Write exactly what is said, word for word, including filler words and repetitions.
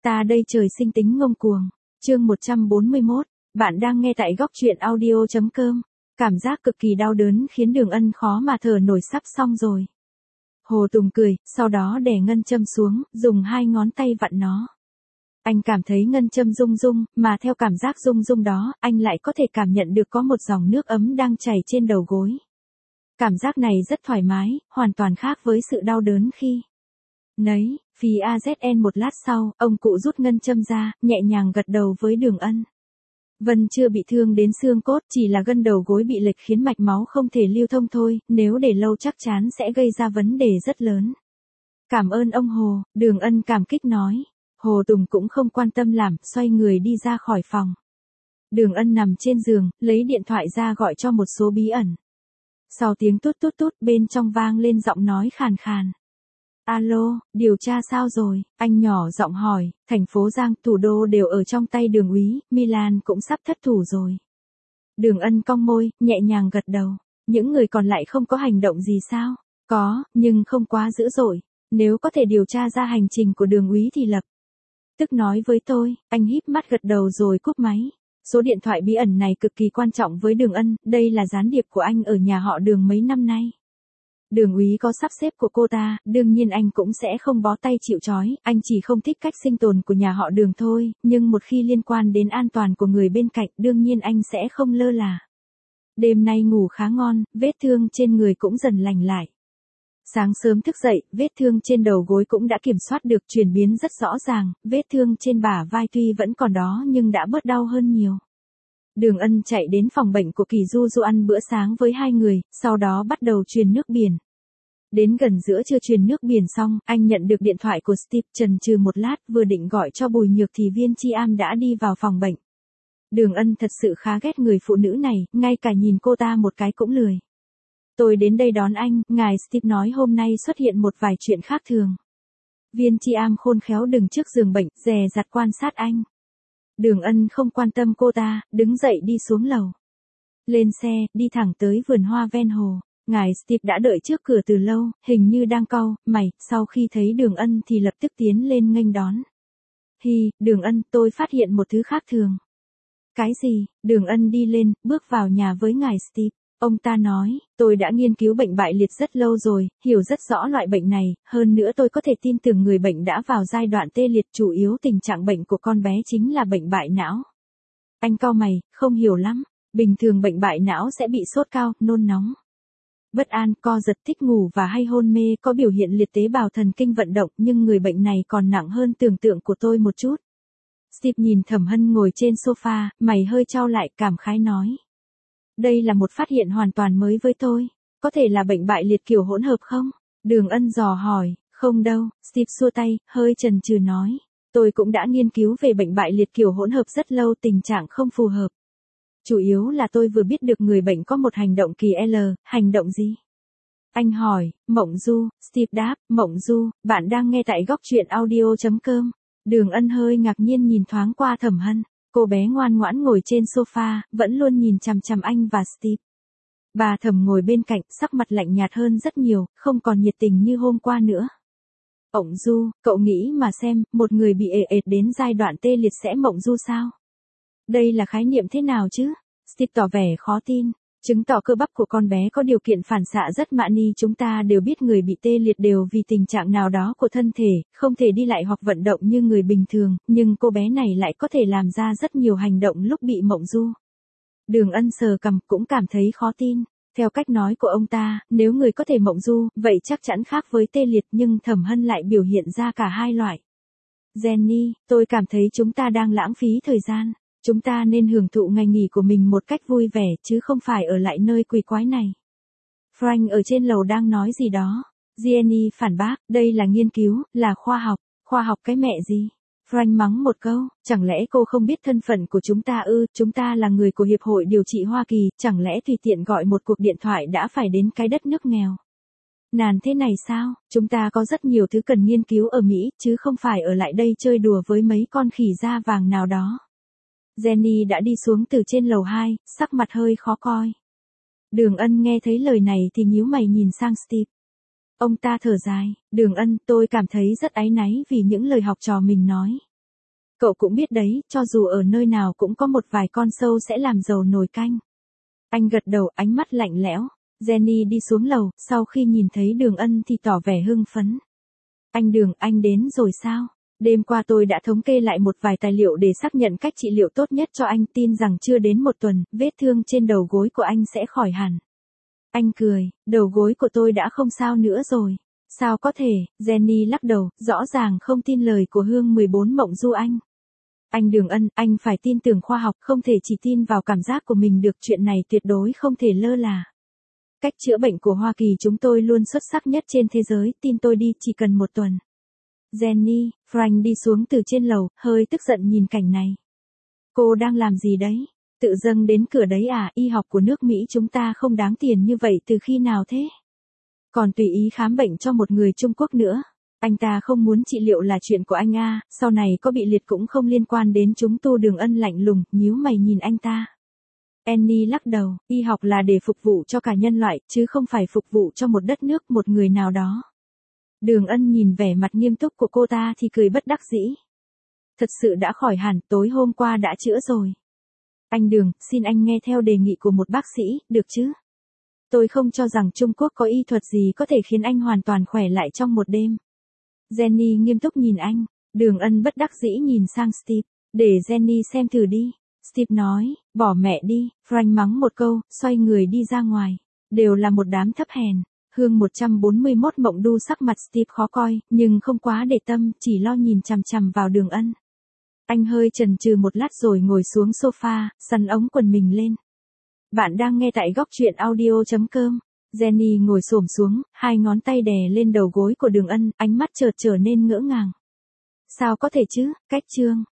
Ta đây trời sinh tính ngông cuồng. Chương một trăm bốn mươi mốt, bạn đang nghe tại góc truyện audio chấm com. Cảm giác cực kỳ đau đớn khiến Đường Ân khó mà thở nổi, sắp xong rồi. Hồ Tùng cười, sau đó đè ngân châm xuống, dùng hai ngón tay vặn nó. Anh cảm thấy ngân châm rung rung, mà theo cảm giác rung rung đó, anh lại có thể cảm nhận được có một dòng nước ấm đang chảy trên đầu gối. Cảm giác này rất thoải mái, hoàn toàn khác với sự đau đớn khi nấy. Phí a dét en một lát sau, ông cụ rút ngân châm ra, nhẹ nhàng gật đầu với Đường Ân. Vân chưa bị thương đến xương cốt, chỉ là gân đầu gối bị lệch khiến mạch máu không thể lưu thông thôi, nếu để lâu chắc chắn sẽ gây ra vấn đề rất lớn. Cảm ơn ông Hồ, Đường Ân cảm kích nói. Hồ Tùng cũng không quan tâm làm, xoay người đi ra khỏi phòng. Đường Ân nằm trên giường, lấy điện thoại ra gọi cho một số bí ẩn. Sau tiếng tút tút tút, bên trong vang lên giọng nói khàn khàn. Alo, điều tra sao rồi? Anh nhỏ giọng hỏi. Thành phố Giang, thủ đô đều ở trong tay Đường úy, Milan cũng sắp thất thủ rồi. Đường Ân cong môi, nhẹ nhàng gật đầu. Những người còn lại không có hành động gì sao? Có, nhưng không quá dữ dội. Nếu có thể điều tra ra hành trình của Đường úy thì lập tức nói với tôi. Anh híp mắt gật đầu rồi cúp máy. Số điện thoại bí ẩn này cực kỳ quan trọng với Đường Ân, đây là gián điệp của anh ở nhà họ Đường mấy năm nay. Đường úy có sắp xếp của cô ta, đương nhiên anh cũng sẽ không bó tay chịu trói, anh chỉ không thích cách sinh tồn của nhà họ Đường thôi, nhưng một khi liên quan đến an toàn của người bên cạnh, đương nhiên anh sẽ không lơ là. Đêm nay ngủ khá ngon, vết thương trên người cũng dần lành lại. Sáng sớm thức dậy, vết thương trên đầu gối cũng đã kiểm soát được, chuyển biến rất rõ ràng, vết thương trên bả vai tuy vẫn còn đó nhưng đã bớt đau hơn nhiều. Đường Ân chạy đến phòng bệnh của Kỳ Du Du ăn bữa sáng với hai người, sau đó bắt đầu truyền nước biển. Đến gần giữa trưa truyền nước biển xong, anh nhận được điện thoại của Steve, chần chừ một lát, vừa định gọi cho Bùi Nhược thì Viên Chi Am đã đi vào phòng bệnh. Đường Ân thật sự khá ghét người phụ nữ này, ngay cả nhìn cô ta một cái cũng lười. Tôi đến đây đón anh, ngài Steve nói hôm nay xuất hiện một vài chuyện khác thường. Viên Chi Am khôn khéo đứng trước giường bệnh, dè dặt quan sát anh. Đường Ân không quan tâm cô ta, đứng dậy đi xuống lầu. Lên xe, đi thẳng tới vườn hoa ven hồ. Ngài Steve đã đợi trước cửa từ lâu, hình như đang cau mày, sau khi thấy Đường Ân thì lập tức tiến lên nghênh đón. Hi, Đường Ân, tôi phát hiện một thứ khác thường. Cái gì? Đường Ân đi lên, bước vào nhà với ngài Steve. Ông ta nói, tôi đã nghiên cứu bệnh bại liệt rất lâu rồi, hiểu rất rõ loại bệnh này, hơn nữa tôi có thể tin tưởng người bệnh đã vào giai đoạn tê liệt, chủ yếu tình trạng bệnh của con bé chính là bệnh bại não. Anh cau mày, không hiểu lắm, bình thường bệnh bại não sẽ bị sốt cao, nôn nóng, bất an, co giật, thích ngủ và hay hôn mê, có biểu hiện liệt tế bào thần kinh vận động, nhưng người bệnh này còn nặng hơn tưởng tượng của tôi một chút. Steve nhìn Thẩm Hân ngồi trên sofa, mày hơi chau lại, cảm khái nói. Đây là một phát hiện hoàn toàn mới với tôi. Có thể là bệnh bại liệt kiểu hỗn hợp không? Đường Ân dò hỏi. Không đâu, Steve xua tay, hơi chần chừ nói. Tôi cũng đã nghiên cứu về bệnh bại liệt kiểu hỗn hợp rất lâu, tình trạng không phù hợp. Chủ yếu là tôi vừa biết được người bệnh có một hành động kỳ L, hành động gì? Anh hỏi. Mộng du, Steve đáp. Mộng du, bạn đang nghe tại góc truyện audio chấm com. Đường Ân hơi ngạc nhiên nhìn thoáng qua Thẩm Hân. Cô bé ngoan ngoãn ngồi trên sofa, vẫn luôn nhìn chằm chằm anh và Steve. Bà Thẩm ngồi bên cạnh, sắc mặt lạnh nhạt hơn rất nhiều, không còn nhiệt tình như hôm qua nữa. Mộng du, cậu nghĩ mà xem, một người bị ệ ệt đến giai đoạn tê liệt sẽ mộng du sao? Đây là khái niệm thế nào chứ? Steve tỏ vẻ khó tin. Chứng tỏ cơ bắp của con bé có điều kiện phản xạ rất mạn ni. Chúng ta đều biết người bị tê liệt đều vì tình trạng nào đó của thân thể, không thể đi lại hoặc vận động như người bình thường, nhưng cô bé này lại có thể làm ra rất nhiều hành động lúc bị mộng du. Đường Ân sờ cằm, cũng cảm thấy khó tin. Theo cách nói của ông ta, nếu người có thể mộng du, vậy chắc chắn khác với tê liệt, nhưng Thẩm Hân lại biểu hiện ra cả hai loại. Jenny, tôi cảm thấy chúng ta đang lãng phí thời gian. Chúng ta nên hưởng thụ ngày nghỉ của mình một cách vui vẻ, chứ không phải ở lại nơi quỷ quái này. Frank ở trên lầu đang nói gì đó. Jenny phản bác, đây là nghiên cứu, là khoa học. Khoa học cái mẹ gì? Frank mắng một câu, chẳng lẽ cô không biết thân phận của chúng ta ư? Chúng ta là người của Hiệp hội Điều trị Hoa Kỳ, chẳng lẽ tùy tiện gọi một cuộc điện thoại đã phải đến cái đất nước nghèo nàn thế này sao? Chúng ta có rất nhiều thứ cần nghiên cứu ở Mỹ, chứ không phải ở lại đây chơi đùa với mấy con khỉ da vàng nào đó. Jenny đã đi xuống từ trên lầu hai, sắc mặt hơi khó coi. Đường Ân nghe thấy lời này thì nhíu mày nhìn sang Steve. Ông ta thở dài. Đường Ân, tôi cảm thấy rất áy náy vì những lời học trò mình nói. Cậu cũng biết đấy, cho dù ở nơi nào cũng có một vài con sâu sẽ làm dầu nồi canh. Anh gật đầu, ánh mắt lạnh lẽo. Jenny đi xuống lầu, sau khi nhìn thấy Đường Ân thì tỏ vẻ hưng phấn. Anh Đường, anh đến rồi sao? Đêm qua tôi đã thống kê lại một vài tài liệu để xác nhận cách trị liệu tốt nhất cho anh, tin rằng chưa đến một tuần, vết thương trên đầu gối của anh sẽ khỏi hẳn. Anh cười, đầu gối của tôi đã không sao nữa rồi. Sao có thể, Jenny lắc đầu, rõ ràng không tin lời của Hương mười bốn Mộng Du Anh. Anh Đường Ân, anh phải tin tưởng khoa học, không thể chỉ tin vào cảm giác của mình được, chuyện này tuyệt đối không thể lơ là. Cách chữa bệnh của Hoa Kỳ chúng tôi luôn xuất sắc nhất trên thế giới, tin tôi đi, chỉ cần một tuần. Jenny, Frank đi xuống từ trên lầu, hơi tức giận nhìn cảnh này. Cô đang làm gì đấy? Tự dâng đến cửa đấy à, y học của nước Mỹ chúng ta không đáng tiền như vậy từ khi nào thế? Còn tùy ý khám bệnh cho một người Trung Quốc nữa. Anh ta không muốn trị liệu là chuyện của anh a, sau này có bị liệt cũng không liên quan đến chúng tu. Đường Ân lạnh lùng, nhíu mày nhìn anh ta. Annie lắc đầu, y học là để phục vụ cho cả nhân loại, chứ không phải phục vụ cho một đất nước, một người nào đó. Đường Ân nhìn vẻ mặt nghiêm túc của cô ta thì cười bất đắc dĩ. Thật sự đã khỏi hẳn, tối hôm qua đã chữa rồi. Anh Đường, xin anh nghe theo đề nghị của một bác sĩ, được chứ? Tôi không cho rằng Trung Quốc có y thuật gì có thể khiến anh hoàn toàn khỏe lại trong một đêm. Jenny nghiêm túc nhìn anh. Đường Ân bất đắc dĩ nhìn sang Steve. Để Jenny xem thử đi. Steve nói, bỏ mẹ đi. Frank mắng một câu, xoay người đi ra ngoài. Đều là một đám thấp hèn. Hương một trăm bốn mươi mốt Mộng Du sắc mặt Steve khó coi, nhưng không quá để tâm, chỉ lo nhìn chằm chằm vào Đường Ân. Anh hơi chần chừ một lát rồi ngồi xuống sofa, sắn ống quần mình lên. Bạn đang nghe tại góc truyện audio chấm com. Jenny ngồi xổm xuống, hai ngón tay đè lên đầu gối của Đường Ân, ánh mắt chợt trở nên ngỡ ngàng. Sao có thể chứ, cách chương.